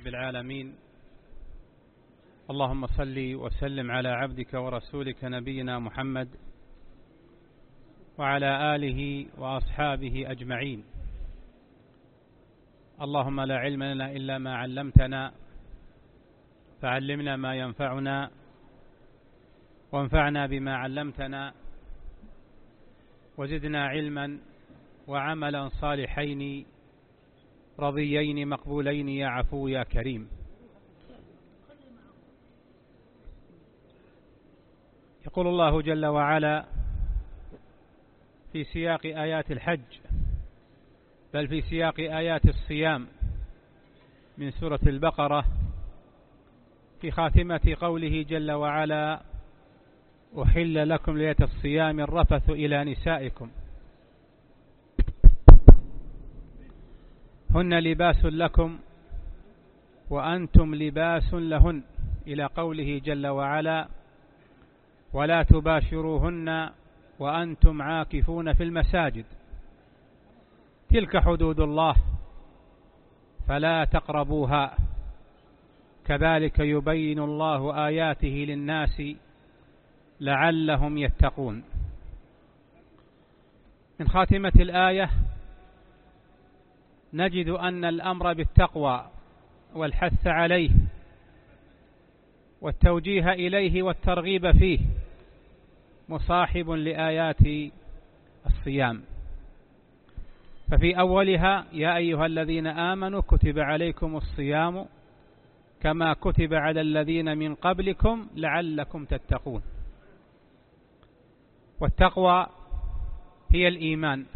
رب العالمين. اللهم صل وسلم على عبدك ورسولك نبينا محمد وعلى آله وأصحابه أجمعين. اللهم لا علم لنا إلا ما علمتنا، فعلمنا ما ينفعنا وانفعنا بما علمتنا، وزدنا علما وعملا صالحين رضيين مقبولين يا عفو يا كريم. يقول الله جل وعلا في سياق آيات الحج، بل في سياق آيات الصيام من سورة البقرة، في خاتمة قوله جل وعلا: أحل لكم ليلة الصيام الرفث إلى نسائكم هن لباس لكم وأنتم لباس لهن، إلى قوله جل وعلا: ولا تباشروهن وأنتم عاكفون في المساجد تلك حدود الله فلا تقربوها كذلك يبين الله آياته للناس لعلهم يتقون. من خاتمة الآية نجد أن الأمر بالتقوى والحث عليه والتوجيه إليه والترغيب فيه مصاحب لآيات الصيام. ففي أولها: يا أيها الذين آمنوا كتب عليكم الصيام كما كتب على الذين من قبلكم لعلكم تتقون. والتقوى هي الإيمان،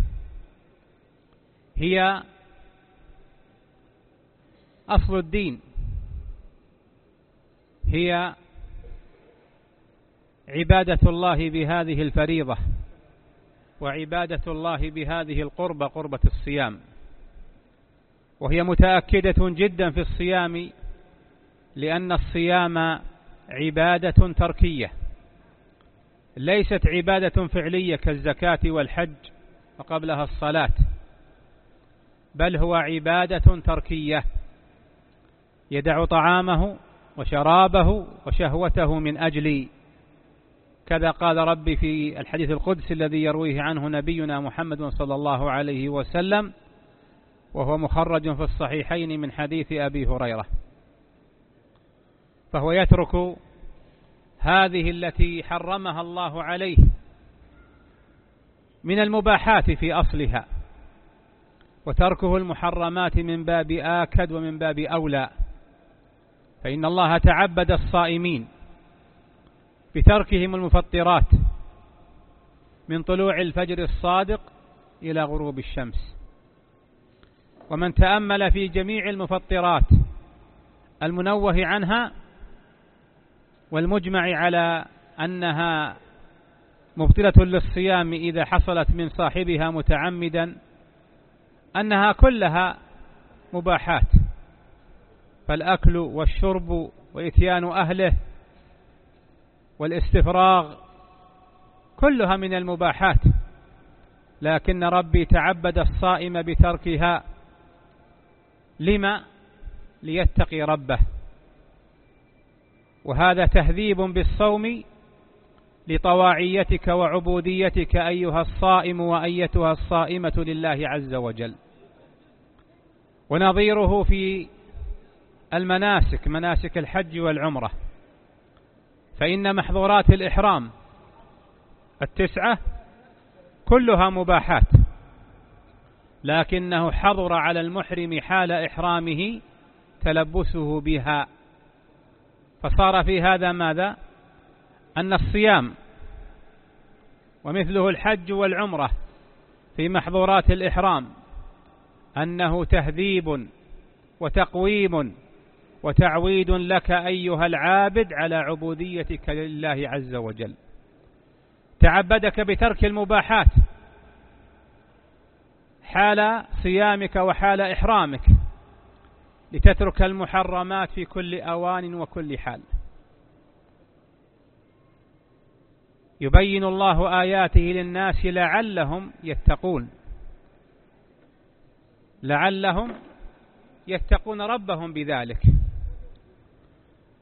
هي أصل الدين، هي عبادة الله بهذه الفريضة وعبادة الله بهذه القربة، قربة الصيام. وهي متأكدة جدا في الصيام، لأن الصيام عبادة تركية، ليست عبادة فعلية كالزكاة والحج وقبلها الصلاة، بل هو عبادة تركية، يدع طعامه وشرابه وشهوته من أجلي، كذا قال ربي في الحديث القدسي الذي يرويه عنه نبينا محمد صلى الله عليه وسلم، وهو مخرج في الصحيحين من حديث أبي هريرة. فهو يترك هذه التي حرمها الله عليه من المباحات في أصلها، وتركه المحرمات من باب آكد ومن باب أولى، فإن الله تعبد الصائمين بتركهم المفطرات من طلوع الفجر الصادق إلى غروب الشمس. ومن تأمل في جميع المفطرات المنوه عنها والمجمع على أنها مبطلة للصيام إذا حصلت من صاحبها متعمدا، أنها كلها مباحات، فالأكل والشرب وإتيان أهله والاستفراغ كلها من المباحات، لكن ربي تعبد الصائم بتركها. لما؟ ليتقي ربه. وهذا تهذيب بالصوم لطواعيتك وعبوديتك أيها الصائم وأيتها الصائمة لله عز وجل. ونظيره في المناسك، مناسك الحج والعمرة، فإن محظورات الإحرام 9 كلها مباحات، لكنه حظر على المحرم حال إحرامه تلبسه بها، فصار في هذا ماذا؟ أن الصيام ومثله الحج والعمرة في محظورات الإحرام أنه تهذيب وتقويم وتعويد لك أيها العابد على عبوديتك لله عز وجل. تعبدك بترك المباحات حال صيامك وحال إحرامك، لتترك المحرمات في كل أوان وكل حال. يبين الله آياته للناس لعلهم يتقون، لعلهم يتقون ربهم بذلك.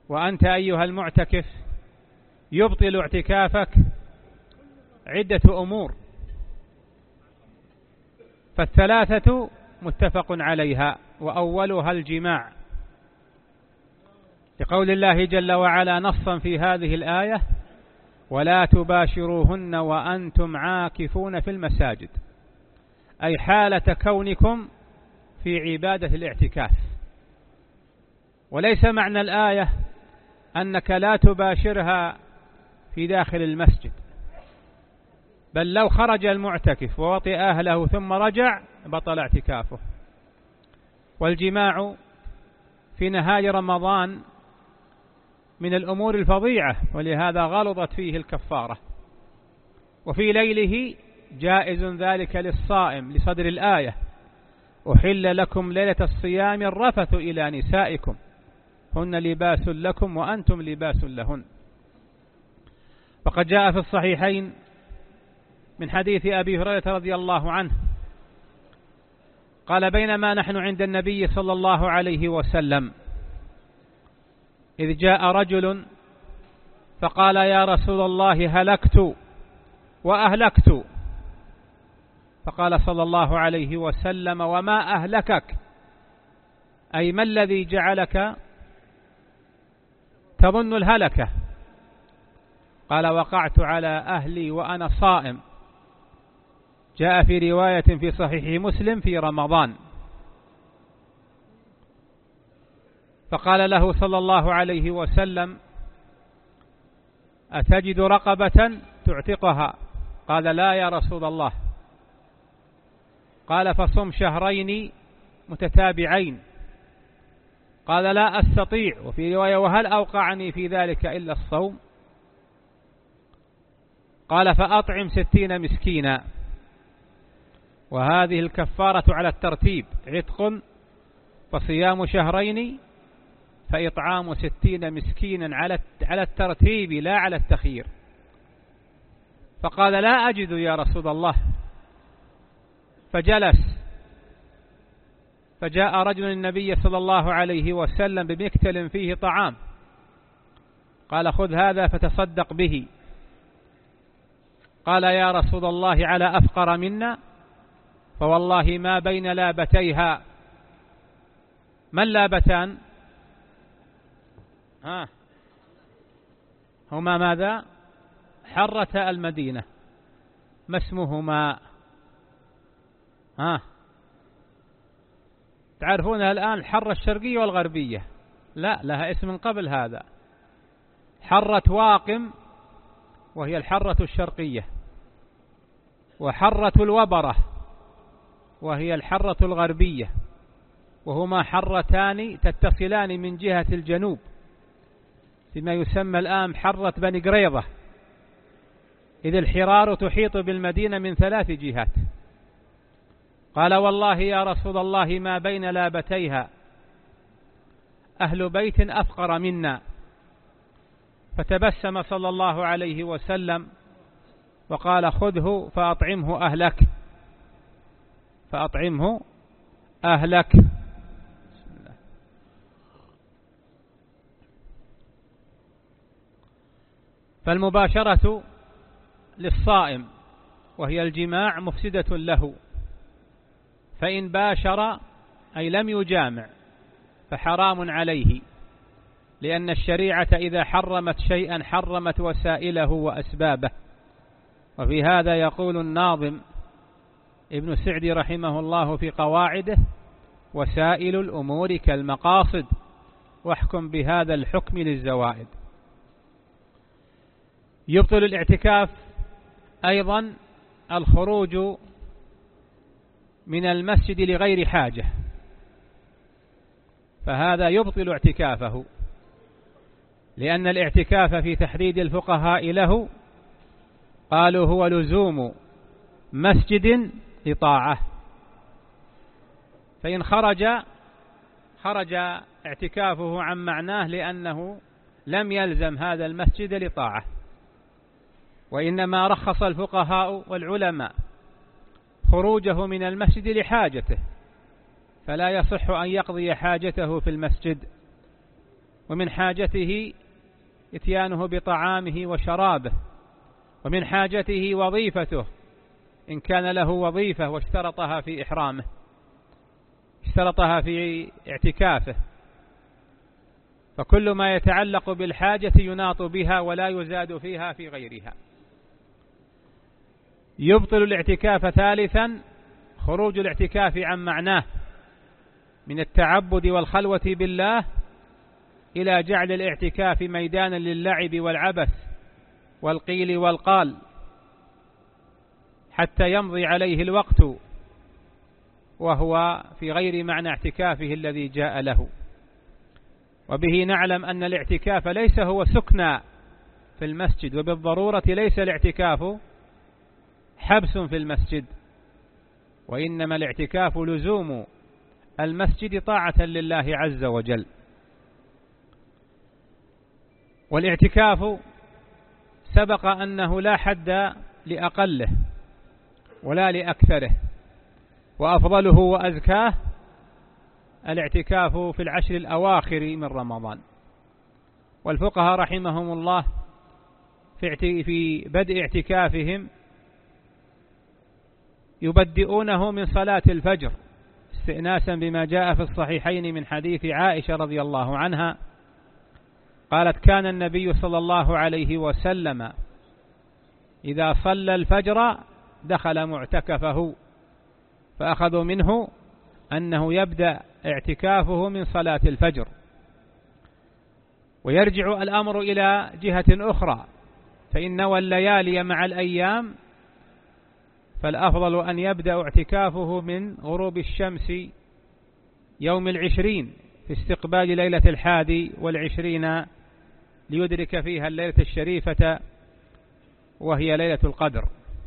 وأنت أيها المعتكف يبطل اعتكافك عدة أمور، فالثلاثة متفق عليها، وأولها الجماع، لقول الله جل وعلا نصا في هذه الآية: ولا تباشروهن وأنتم عاكفون في المساجد، أي حالة كونكم في عبادة الاعتكاف. وليس معنى الآية أنك لا تباشرها في داخل المسجد، بل لو خرج المعتكف ووطئ أهله ثم رجع بطل اعتكافه. والجماع في نهار رمضان من الأمور الفظيعة، ولهذا غلظت فيه الكفارة. وفي ليله جائز ذلك للصائم لصدر الآية: أحل لكم ليلة الصيام الرفث إلى نسائكم هن لباس لكم وأنتم لباس لهن. وقد جاء في الصحيحين من حديث أبي هريرة رضي الله عنه قال: بينما نحن عند النبي صلى الله عليه وسلم إذ جاء رجل فقال: يا رسول الله هلكت وأهلكت. فقال صلى الله عليه وسلم: وما أهلكك؟ أي ما الذي جعلك تظن الهلكة؟ قال: وقعت على أهلي وأنا صائم. جاء في رواية في صحيح مسلم في رمضان. فقال له صلى الله عليه وسلم: أتجد رقبة تعتقها؟ قال: لا يا رسول الله. قال: فصم شهرين متتابعين. قال: لا أستطيع. وفي رواية: وهل أوقعني في ذلك إلا الصوم؟ قال: فأطعم 60 مسكينا. وهذه الكفارة على الترتيب: عتق، فصيام شهرين، فإطعام 60 مسكينا على الترتيب لا على التخيير. فقال: لا أجد يا رسول الله. فجلس، فجاء رجل النبي صلى الله عليه وسلم بمكتل فيه طعام، قال: خذ هذا فتصدق به. قال: يا رسول الله على أفقر منا؟ فوالله ما بين لابتيها. ما اللابتان؟ هما ماذا؟ حرة المدينة. ما اسمهما؟ تعرفونها الآن الحرة الشرقية والغربية؟ لا، لها اسم قبل هذا: حرة واقم وهي الحرة الشرقية، وحرة الوبرة وهي الحرة الغربية، وهما حرتان تتصلان من جهة الجنوب فيما يسمى الآن حرة بني قريظة، إذ الحرار تحيط بالمدينة من 3 جهات. قال: والله يا رسول الله ما بين لابتيها أهل بيت أفقر منا. فتبسم صلى الله عليه وسلم وقال: خذه فأطعمه أهلك، فأطعمه أهلك. فالمباشرة للصائم وهي الجماع مفسدة له، فإن باشر أي لم يجامع فحرام عليه، لأن الشريعة إذا حرمت شيئا حرمت وسائله وأسبابه. وفي هذا يقول الناظم ابن سعدي رحمه الله في قواعده: وسائل الأمور كالمقاصد واحكم بهذا الحكم للزوائد. يبطل الاعتكاف أيضا الخروج من المسجد لغير حاجة، فهذا يبطل اعتكافه، لأن الاعتكاف في تحديد الفقهاء له قالوا هو لزوم مسجد لطاعة. فإن خرج اعتكافه عن معناه لأنه لم يلزم هذا المسجد لطاعة، وإنما رخص الفقهاء والعلماء خروجه من المسجد لحاجته، فلا يصح أن يقضي حاجته في المسجد. ومن حاجته إتيانه بطعامه وشرابه، ومن حاجته وظيفته إن كان له وظيفة واشترطها في إحرامه، اشترطها في اعتكافه، فكل ما يتعلق بالحاجة يناط بها ولا يزاد فيها في غيرها. يبطل الاعتكاف ثالثا خروج الاعتكاف عن معناه من التعبد والخلوة بالله إلى جعل الاعتكاف ميدانا للعب والعبث والقيل والقال حتى يمضي عليه الوقت وهو في غير معنى اعتكافه الذي جاء له. وبه نعلم أن الاعتكاف ليس هو سكنى في المسجد، وبالضرورة ليس الاعتكاف حبس في المسجد، وإنما الاعتكاف لزوم المسجد طاعة لله عز وجل. والاعتكاف سبق أنه لا حد لأقله ولا لأكثره، وأفضله وأزكاه الاعتكاف في العشر الأواخر من رمضان. والفقهاء رحمهم الله في بدء اعتكافهم يبدئونه من صلاة الفجر استئناسا بما جاء في الصحيحين من حديث عائشة رضي الله عنها قالت: كان النبي صلى الله عليه وسلم إذا صلى الفجر دخل معتكفه، فأخذوا منه أنه يبدأ اعتكافه من صلاة الفجر. ويرجع الأمر إلى جهة أخرى، فإن نوى الليالي مع الأيام فالأفضل أن يبدأ اعتكافه من غروب الشمس يوم 20 في استقبال ليلة 21 ليدرك فيها الليلة الشريفة وهي ليلة القدر.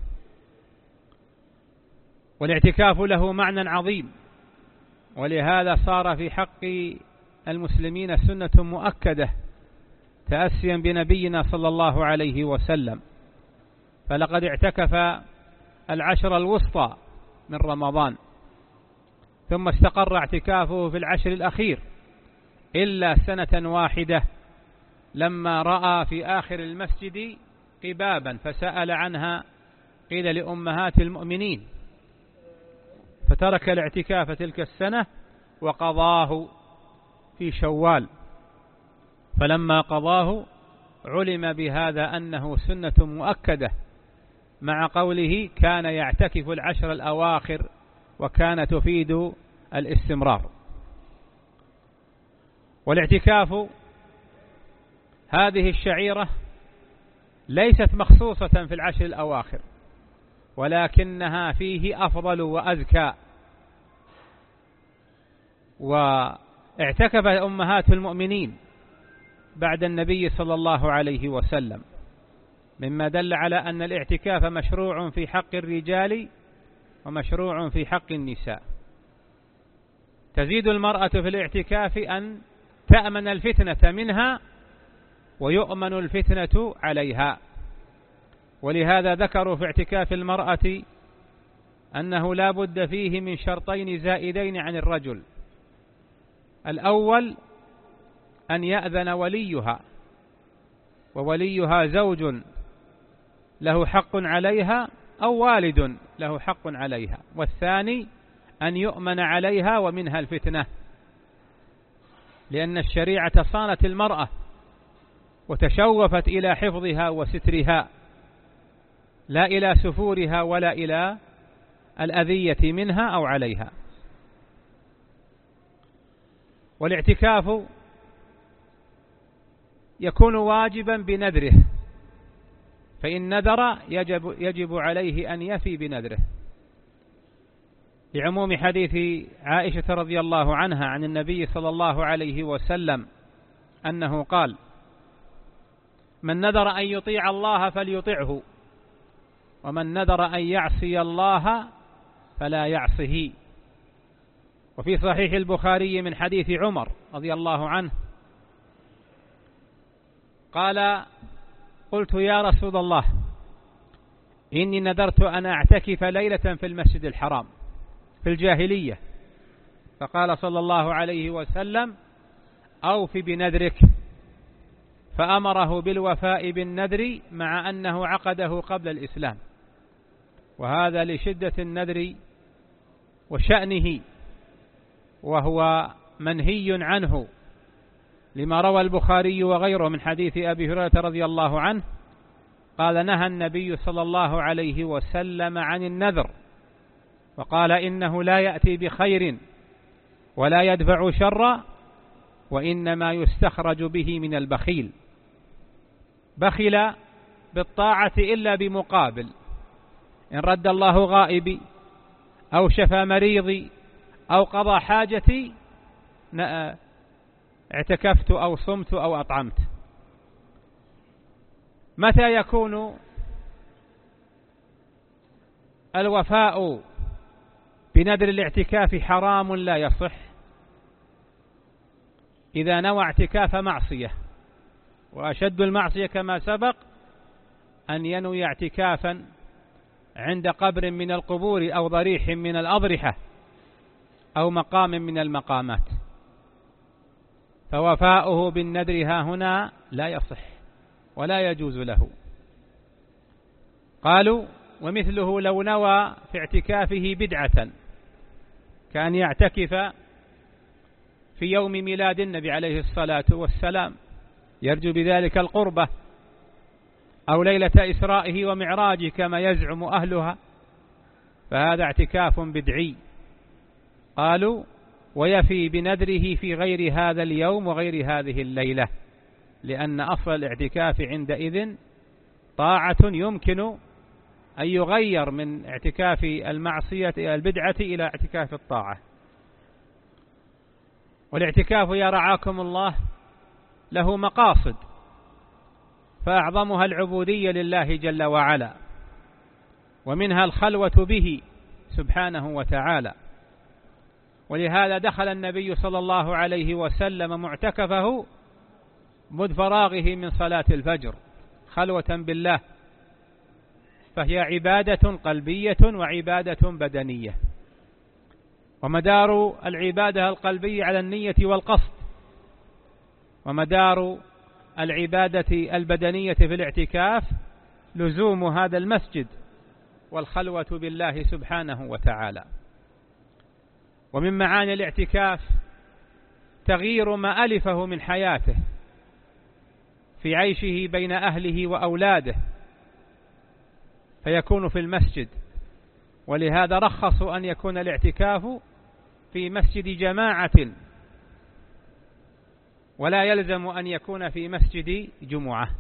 والاعتكاف له معنى عظيم، ولهذا صار في حق المسلمين سنة مؤكدة تأسيا بنبينا صلى الله عليه وسلم، فلقد اعتكف العشر الوسطى من رمضان، ثم استقر اعتكافه في العشر الأخير إلا سنة واحدة لما رأى في آخر المسجد قبابا فسأل عنها، قيل لأمهات المؤمنين، فترك الاعتكاف تلك السنة وقضاه في شوال. فلما قضاه علم بهذا أنه سنة مؤكدة، مع قوله كان يعتكف العشر الأواخر، وكان تفيد الاستمرار. والاعتكاف هذه الشعيرة ليست مخصوصة في العشر الأواخر، ولكنها فيه أفضل وأزكى. واعتكف أمهات المؤمنين بعد النبي صلى الله عليه وسلم، مما دل على أن الاعتكاف مشروع في حق الرجال ومشروع في حق النساء. تزيد المرأة في الاعتكاف أن تأمن الفتنة منها ويؤمن الفتنة عليها، ولهذا ذكروا في اعتكاف المرأة أنه لا بد فيه من شرطين زائدين عن الرجل: الأول أن يأذن وليها، ووليها زوج له حق عليها أو والد له حق عليها، والثاني أن يؤمن عليها ومنها الفتنة، لأن الشريعة صانت المرأة وتشوفت إلى حفظها وسترها، لا إلى سفورها ولا إلى الأذية منها أو عليها. والاعتكاف يكون واجبا بنذره، فإن نذر يجب عليه أن يفي بنذره، لعموم حديث عائشة رضي الله عنها عن النبي صلى الله عليه وسلم أنه قال: من نذر أن يطيع الله فليطعه، ومن نذر أن يعصي الله فلا يعصه. وفي صحيح البخاري من حديث عمر رضي الله عنه قال: قلت يا رسول الله إني نذرت أن أعتكف ليلة في المسجد الحرام في الجاهلية، فقال صلى الله عليه وسلم: أوف بنذرك، فأمره بالوفاء بالنذر مع أنه عقده قبل الإسلام، وهذا لشدة النذر وشأنه، وهو منهي عنه، لما روى البخاري وغيره من حديث أبي هريرة رضي الله عنه قال: نهى النبي صلى الله عليه وسلم عن النذر، وقال: إنه لا يأتي بخير ولا يدفع شرا، وإنما يستخرج به من البخيل. بخل بالطاعة إلا بمقابل، إن رد الله غائبي أو شفى مريضي أو قضى حاجتي اعتكفت أو صمت أو أطعمت. متى يكون الوفاء بنذر الاعتكاف حرام لا يصح؟ إذا نوى اعتكاف معصية، وأشد المعصية كما سبق أن ينوي اعتكافا عند قبر من القبور أو ضريح من الأضرحة أو مقام من المقامات، فوفاؤه بالنذر ها هنا لا يصح ولا يجوز له. قالوا: ومثله لو نوى في اعتكافه بدعة، كان يعتكف في يوم ميلاد النبي عليه الصلاة والسلام يرجو بذلك القربة، أو ليلة إسرائه ومعراجه كما يزعم أهلها، فهذا اعتكاف بدعي. قالوا: ويفي بنذره في غير هذا اليوم وغير هذه الليلة، لأن أصل الاعتكاف عندئذ طاعة يمكن أن يغير من اعتكاف المعصية البدعة إلى اعتكاف الطاعة. والاعتكاف يا رعاكم الله له مقاصد، فأعظمها العبودية لله جل وعلا، ومنها الخلوة به سبحانه وتعالى. ولهذا دخل النبي صلى الله عليه وسلم معتكفه مذ فراغه من صلاة الفجر خلوة بالله، فهي عبادة قلبية وعبادة بدنية، ومدار العبادة القلبية على النية والقصد، ومدار العبادة البدنية في الاعتكاف لزوم هذا المسجد والخلوة بالله سبحانه وتعالى. ومن معاني الاعتكاف تغيير ما ألفه من حياته في عيشه بين أهله وأولاده، فيكون في المسجد. ولهذا رخصوا أن يكون الاعتكاف في مسجد جماعة، ولا يلزم أن يكون في مسجد جمعة،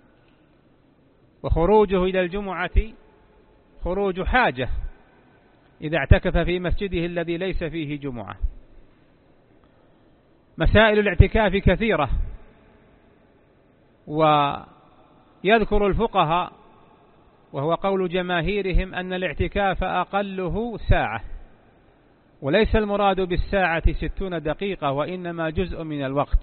وخروجه إلى الجمعة خروج حاجة إذا اعتكف في مسجده الذي ليس فيه جمعة. مسائل الاعتكاف كثيرة، ويذكر الفقهاء وهو قول جماهيرهم أن الاعتكاف أقله ساعة، وليس المراد بالساعة 60 دقيقة، وإنما جزء من الوقت.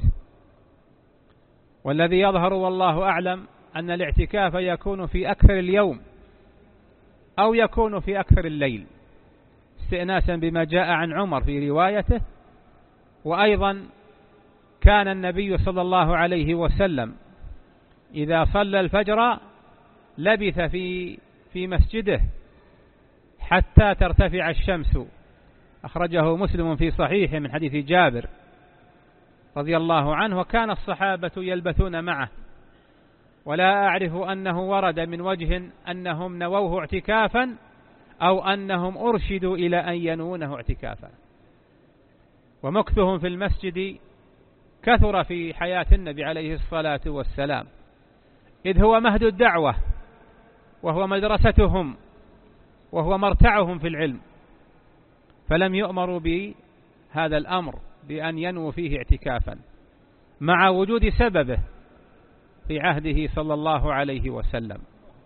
والذي يظهر والله أعلم أن الاعتكاف يكون في أكثر اليوم أو يكون في أكثر الليل، استئناسا بما جاء عن عمر في روايته. وأيضا كان النبي صلى الله عليه وسلم إذا صلى الفجر لبث في مسجده حتى ترتفع الشمس، أخرجه مسلم في صحيحه من حديث جابر رضي الله عنه. وكان الصحابة يلبثون معه، ولا أعرف أنه ورد من وجه أنهم نووه اعتكافا أو أنهم أرشدوا إلى أن ينوونه اعتكافا. ومكثهم في المسجد كثر في حياة النبي عليه الصلاة والسلام، إذ هو مهد الدعوة، وهو مدرستهم، وهو مرتعهم في العلم، فلم يؤمروا بهذا الأمر بأن ينووا فيه اعتكافا، مع وجود سببه في عهده صلى الله عليه وسلم.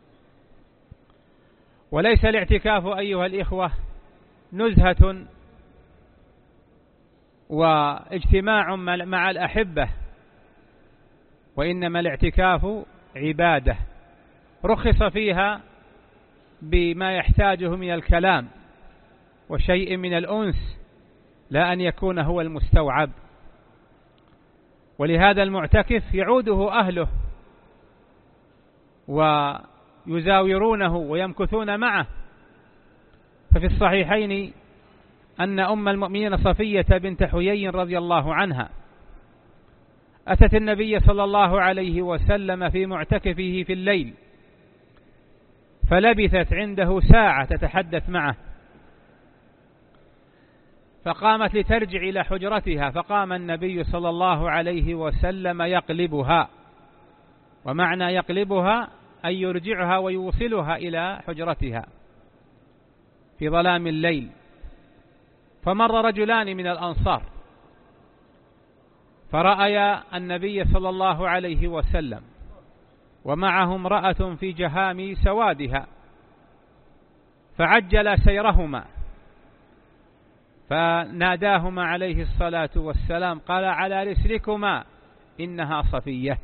وليس الاعتكاف أيها الإخوة نزهة واجتماع مع الأحبة، وإنما الاعتكاف عبادة رخص فيها بما يحتاجه من الكلام وشيء من الأنس، لا أن يكون هو المستوعب. ولهذا المعتكف يعوده أهله ويزاورونه ويمكثون معه. ففي الصحيحين أن أم المؤمنين صفية بنت حيي رضي الله عنها أتت النبي صلى الله عليه وسلم في معتكفه في الليل، فلبثت عنده ساعة تتحدث معه، فقامت لترجع إلى حجرتها، فقام النبي صلى الله عليه وسلم يقلبها، ومعنى يقلبها أن يرجعها ويوصلها إلى حجرتها في ظلام الليل. فمر رجلان من الأنصار فرأيا النبي صلى الله عليه وسلم ومعه امرأة في جهام سوادها، فعجل سيرهما، فناداهما عليه الصلاة والسلام قال: على رسلكما إنها صفية،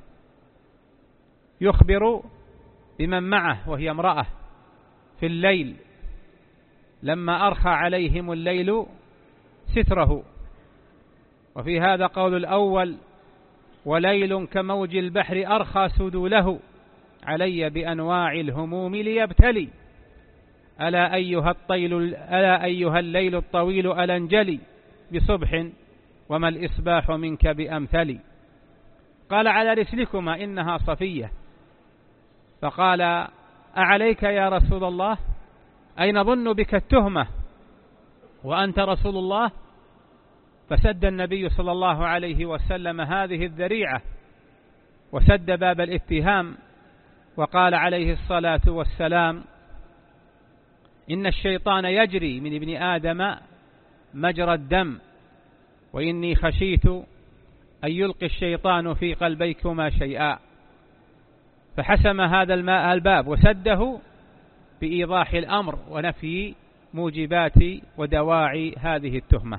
يخبر بمن معه وهي امرأة في الليل لما أرخى عليهم الليل ستره. وفي هذا قول الأول: وليل كموج البحر أرخى سدوله علي بأنواع الهموم ليبتلي، ألا أيها الليل الطويل ألنجلي بصبح وما الإصباح منك بأمثلي. قال: على رسلكما إنها صفية. فقال: أعليك يا رسول الله؟ أي نظن بك التهمة وأنت رسول الله؟ فسد النبي صلى الله عليه وسلم هذه الذريعة وسد باب الاتهام، وقال عليه الصلاة والسلام: إن الشيطان يجري من ابن آدم مجرى الدم، وإني خشيت أن يلقي الشيطان في قلبيكما شيئا. فحسم هذا الباب وسده بإيضاح الأمر ونفي موجبات ودواعي هذه التهمة.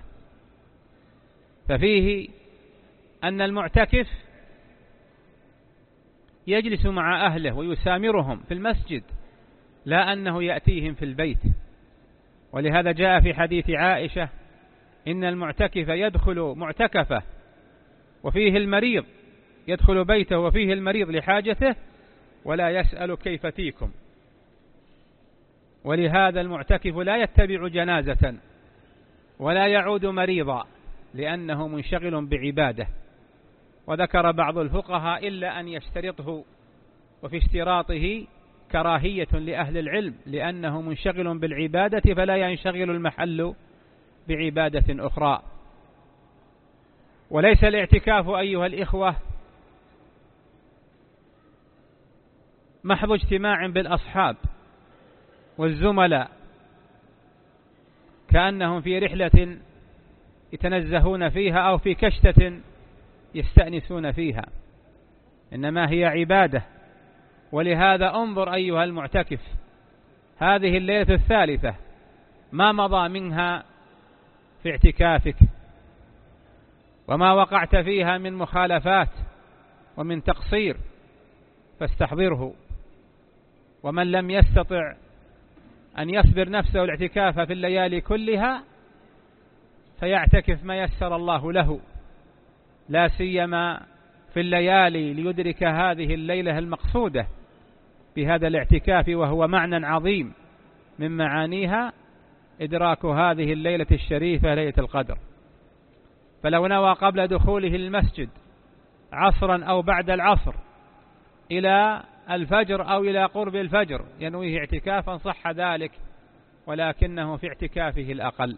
ففيه أن المعتكف يجلس مع أهله ويسامرهم في المسجد، لا أنه يأتيهم في البيت. ولهذا جاء في حديث عائشة: إن المعتكف يدخل معتكفه وفيه المريض، يدخل بيته وفيه المريض لحاجته ولا يسأل كيف فيكم. ولهذا المعتكف لا يتبع جنازة ولا يعود مريضا، لأنه منشغل بعبادة. وذكر بعض الفقهاء إلا أن يشترطه، وفي اشتراطه كراهية لأهل العلم، لأنه منشغل بالعبادة فلا ينشغل المحل بعبادة أخرى. وليس الاعتكاف أيها الإخوة محض اجتماع بالأصحاب والزملاء كأنهم في رحلة يتنزهون فيها أو في كشتة يستأنسون فيها، إنما هي عبادة. ولهذا انظر أيها المعتكف هذه الليلة الثالثة ما مضى منها في اعتكافك وما وقعت فيها من مخالفات ومن تقصير، فاستحضره. ومن لم يستطع أن يصبر نفسه الاعتكاف في الليالي كلها فيعتكف ما يسر الله له، لا سيما في الليالي، ليدرك هذه الليلة المقصودة بهذا الاعتكاف، وهو معنى عظيم من معانيها إدراك هذه الليلة الشريفة ليلة القدر. فلو نوى قبل دخوله المسجد عصرا أو بعد العصر إلى الفجر أو إلى قرب الفجر ينويه اعتكافا صح ذلك، ولكنه في اعتكافه الأقل.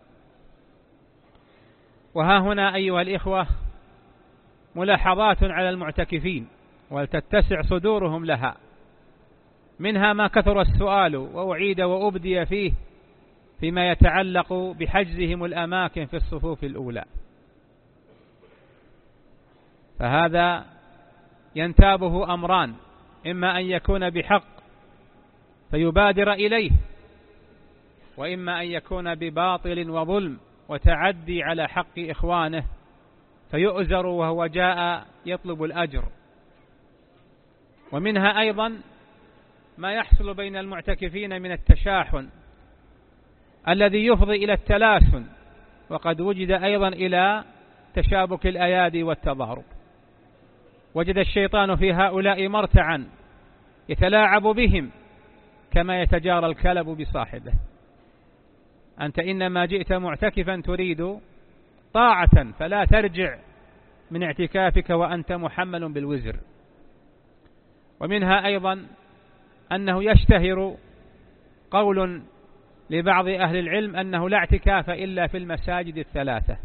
وها هنا أيها الإخوة ملاحظات على المعتكفين ولتتسع صدورهم لها، منها ما كثر السؤال وأعيد وأبدي فيه فيما يتعلق بحجزهم الأماكن في الصفوف الأولى. فهذا ينتابه أمران: إما أن يكون بحق فيبادر إليه، وإما أن يكون بباطل وظلم وتعدي على حق إخوانه فيؤزر وهو جاء يطلب الأجر. ومنها أيضا ما يحصل بين المعتكفين من التشاحن الذي يفضي إلى التلاسن، وقد وجد أيضا إلى تشابك الأيادي والتضارب. وجد الشيطان في هؤلاء مرتعا يتلاعب بهم كما يتجارى الكلب بصاحبه. أنت إنما جئت معتكفا تريد طاعة، فلا ترجع من اعتكافك وأنت محمل بالوزر. ومنها أيضا أنه يشتهر قول لبعض أهل العلم أنه لا اعتكاف إلا في المساجد الثلاثة،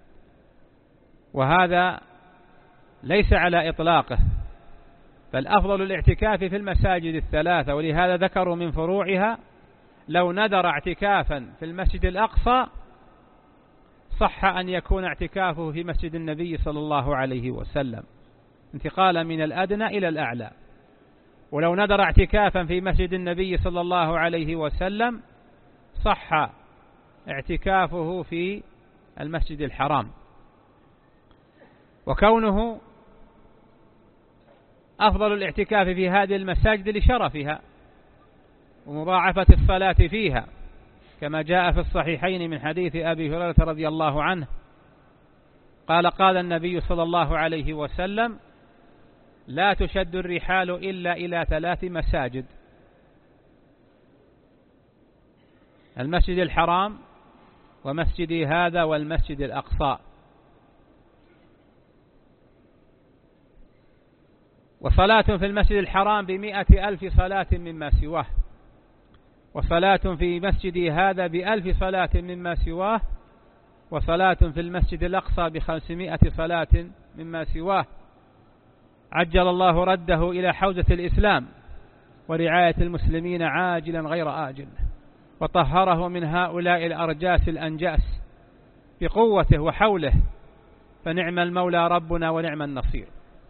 وهذا ليس على إطلاقه، بل أفضل الاعتكاف في المساجد الثلاثة. ولهذا ذكروا من فروعها لو نذر اعتكافا في المسجد الأقصى صح أن يكون اعتكافه في مسجد النبي صلى الله عليه وسلم، انتقالا من الأدنى إلى الأعلى. ولو نذر اعتكافا في مسجد النبي صلى الله عليه وسلم صح اعتكافه في المسجد الحرام. وكونه أفضل الاعتكاف في هذه المساجد لشرفها ومضاعفة الصلاة فيها، كما جاء في الصحيحين من حديث أبي هريرة رضي الله عنه قال: قال النبي صلى الله عليه وسلم: لا تشد الرحال إلا إلى 3 مساجد: المسجد الحرام ومسجدي هذا والمسجد الأقصى. وصلاة في المسجد الحرام ب100,000 صلاة مما سواه، وصلاة في مسجدي هذا ب1000 صلاة مما سواه، وصلاة في المسجد الأقصى ب500 صلاة مما سواه. عجل الله رده إلى حوزة الإسلام ورعاية المسلمين عاجلا غير آجل، وطهره من هؤلاء الأرجاس الأنجاس بقوته وحوله، فنعم المولى ربنا ونعم النصير.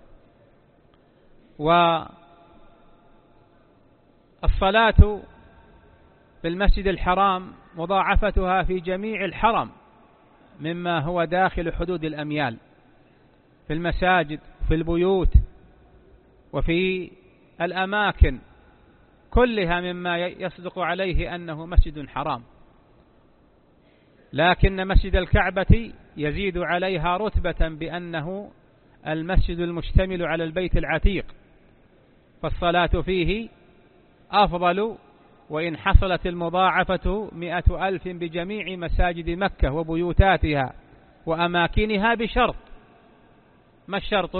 والصلاة في المسجد الحرام مضاعفتها في جميع الحرم مما هو داخل حدود الأميال، في المساجد، في البيوت، وفي الأماكن كلها مما يصدق عليه أنه مسجد حرام. لكن مسجد الكعبة يزيد عليها رتبة بأنه المسجد المشتمل على البيت العتيق، فالصلاة فيه أفضل، وإن حصلت المضاعفة 100,000 بجميع مساجد مكة وبيوتاتها وأماكنها، بشرط. ما الشرط؟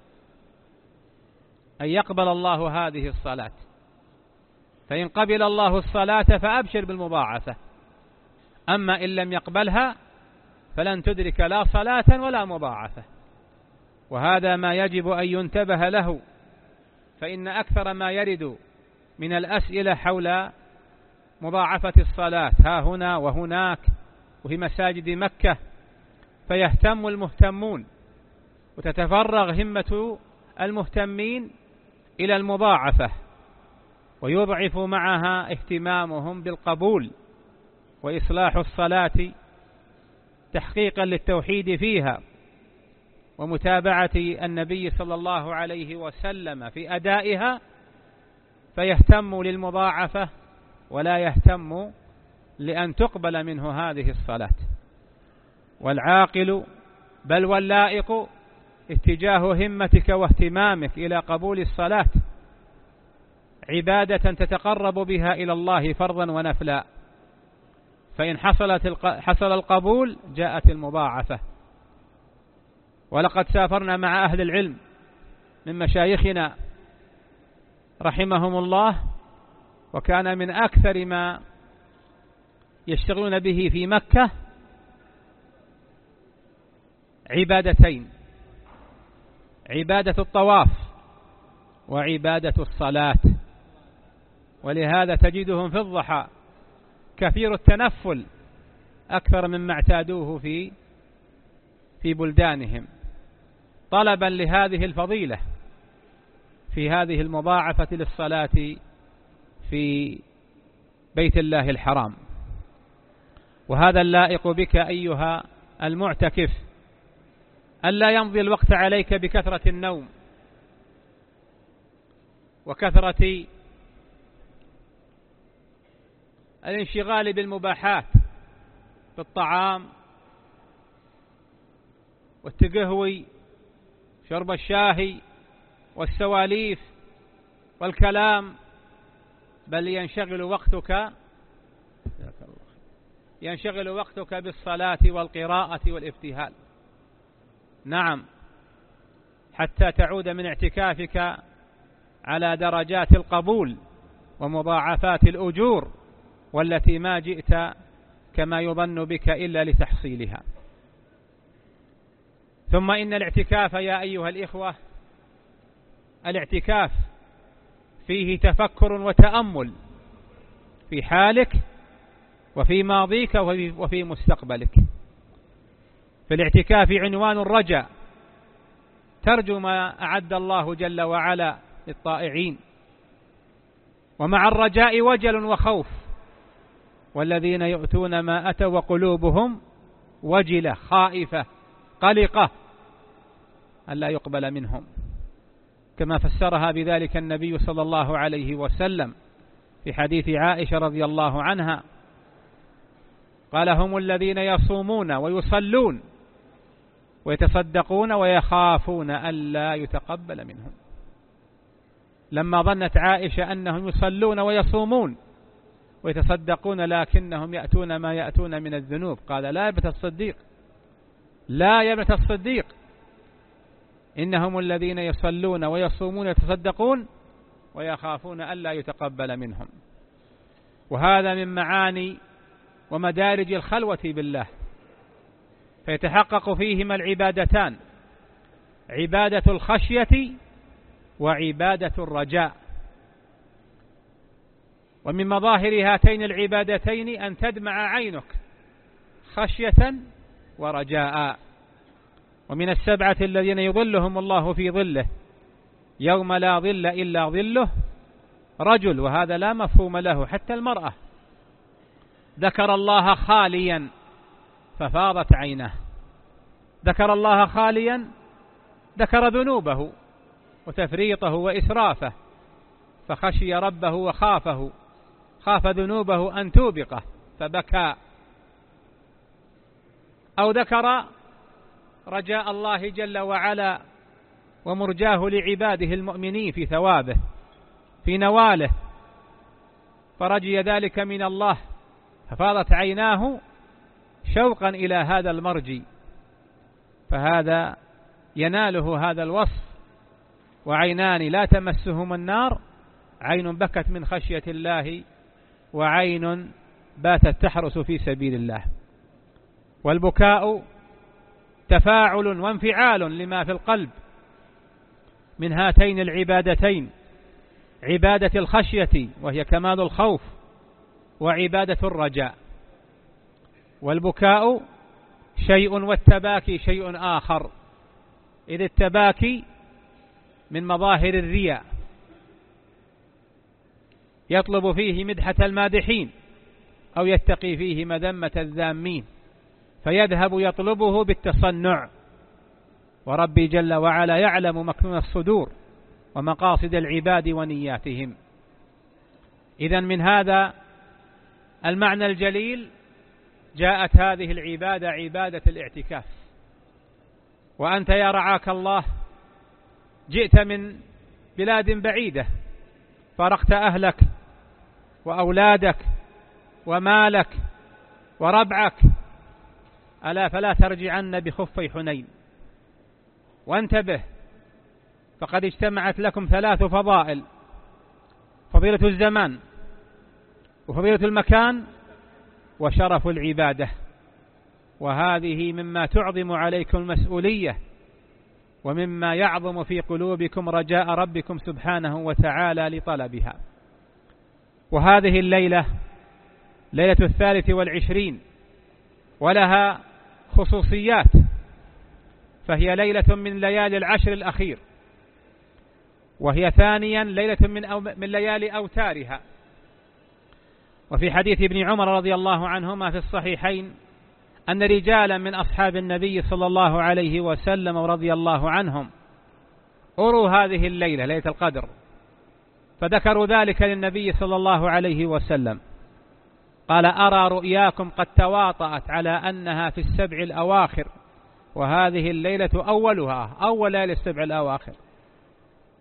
أن يقبل الله هذه الصلاة، فإن قبل الله الصلاة فأبشر بالمضاعفة، أما إن لم يقبلها فلن تدرك لا صلاة ولا مضاعفة. وهذا ما يجب أن ينتبه له، فإن أكثر ما يرد من الأسئلة حول مضاعفة الصلاة ها هنا وهناك وفي مساجد مكة، فيهتم المهتمون وتتفرغ همة المهتمين إلى المضاعفة، ويضعف معها اهتمامهم بالقبول وإصلاح الصلاة تحقيقا للتوحيد فيها ومتابعة النبي صلى الله عليه وسلم في أدائها، فيهتم للمضاعفة ولا يهتم لأن تقبل منه هذه الصلاة. والعاقل بل واللائق اتجاه همتك واهتمامك إلى قبول الصلاة عبادة تتقرب بها إلى الله فرضا ونفلا، فإن حصل القبول جاءت المضاعفة. ولقد سافرنا مع أهل العلم من مشايخنا رحمهم الله، وكان من أكثر ما يشتغلون به في مكة عبادتين: عبادة الطواف وعبادة الصلاة. ولهذا تجدهم في الضحى كثير التنفل أكثر مما اعتادوه في بلدانهم، طلبا لهذه الفضيلة في هذه المضاعفة للصلاة في بيت الله الحرام. وهذا اللائق بك أيها المعتكف، ألا يمضي الوقت عليك بكثرة النوم وكثرة الانشغال بالمباحات، بالطعام والتقهوي، شرب الشاهي والسواليف والكلام، بل ينشغل وقتك بالصلاة والقراءة والابتهال. نعم، حتى تعود من اعتكافك على درجات القبول ومضاعفات الأجور، والتي ما جئت كما يظن بك إلا لتحصيلها. ثم إن الاعتكاف يا أيها الإخوة، الاعتكاف فيه تفكر وتأمل في حالك وفي ماضيك وفي مستقبلك. في الاعتكاف عنوان الرجاء، ترجو ما أعد الله جل وعلا للطائعين، ومع الرجاء وجل وخوف، والذين يؤتون ما أتوا وقلوبهم وجلة خائفة قلقة ألا يقبل منهم، كما فسرها بذلك النبي صلى الله عليه وسلم في حديث عائشة رضي الله عنها، قال: هم الذين يصومون ويصلون ويتصدقون ويخافون ألا يتقبل منهم. لما ظنت عائشة أنهم يصلون ويصومون ويتصدقون لكنهم يأتون ما يأتون من الذنوب، قال: لا يا ابنة الصديق، لا يا ابنة الصديق، إنهم الذين يصلون ويصومون ويتصدقون ويخافون ألا يتقبل منهم. وهذا من معاني ومدارج الخلوة بالله، فيتحقق فيهما العبادتان: عبادة الخشية وعبادة الرجاء. ومن مظاهر هاتين العبادتين أن تدمع عينك خشية ورجاء. ومن السبعة الذين يظلهم الله في ظله يوم لا ظل إلا ظله رجل، وهذا لا مفهوم له، حتى المرأة، ذكر الله خاليا ففاضت عينه، ذكر الله خاليا، ذكر ذنوبه وتفريطه وإسرافه فخشي ربه وخافه، خاف ذنوبه أن توبقه فبكى. أو ذكر رجاء الله جل وعلا ومرجاه لعباده المؤمنين في ثوابه في نواله، فرجي ذلك من الله ففاضت عيناه شوقا إلى هذا المرجي، فهذا يناله هذا الوصف: وعينان لا تمسهما النار، عين بكت من خشية الله وعين باتت تحرس في سبيل الله. والبكاء تفاعل وانفعال لما في القلب من هاتين العبادتين: عبادة الخشية وهي كمال الخوف، وعبادة الرجاء. والبكاء شيء والتباكي شيء آخر، إذ التباكي من مظاهر الرياء، يطلب فيه مدحة المادحين أو يتقي فيه مذمة الذامين، فيذهب يطلبه بالتصنع. وربي جل وعلا يعلم مكنون الصدور ومقاصد العباد ونياتهم. إذن من هذا المعنى الجليل جاءت هذه العبادة، عبادة الاعتكاف. وأنت يا رعاك الله جئت من بلاد بعيدة، فارقت أهلك وأولادك ومالك وربعك، ألا فلا ترجعن بخفي حنين. وانتبه، فقد اجتمعت لكم 3 فضائل: فضيلة الزمان وفضيلة المكان وشرف العبادة، وهذه مما تعظم عليكم المسؤولية ومما يعظم في قلوبكم رجاء ربكم سبحانه وتعالى لطلبها. وهذه الليلة ليلة 23، ولها خصوصيات، فهي ليلة من ليالي العشر الأخير، وهي ثانيا ليلة من ليالي أوتارها. وفي حديث ابن عمر رضي الله عنهما في الصحيحين أن رجالا من أصحاب النبي صلى الله عليه وسلم رضي الله عنهم أروا هذه الليلة، ليلة القدر، فذكروا ذلك للنبي صلى الله عليه وسلم، قال: أرى رؤياكم قد تواطأت على أنها في 7 الأواخر، وهذه الليلة أولها، أول ليلة 7 الأواخر.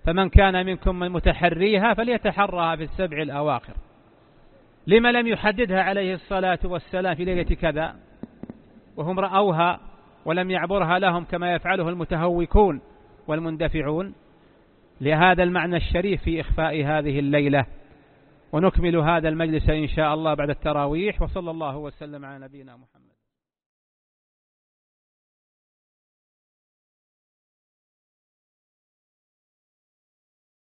فمن كان منكم من متحريها فليتحرها في السبع الأواخر. لما لم يحددها عليه الصلاة والسلام في ليلة كذا وهم رأوها ولم يعبرها لهم كما يفعله المتهوكون والمندفعون؟ لهذا المعنى الشريف في إخفاء هذه الليلة. ونكمل هذا المجلس إن شاء الله بعد التراويح، وصلى الله وسلم على نبينا محمد.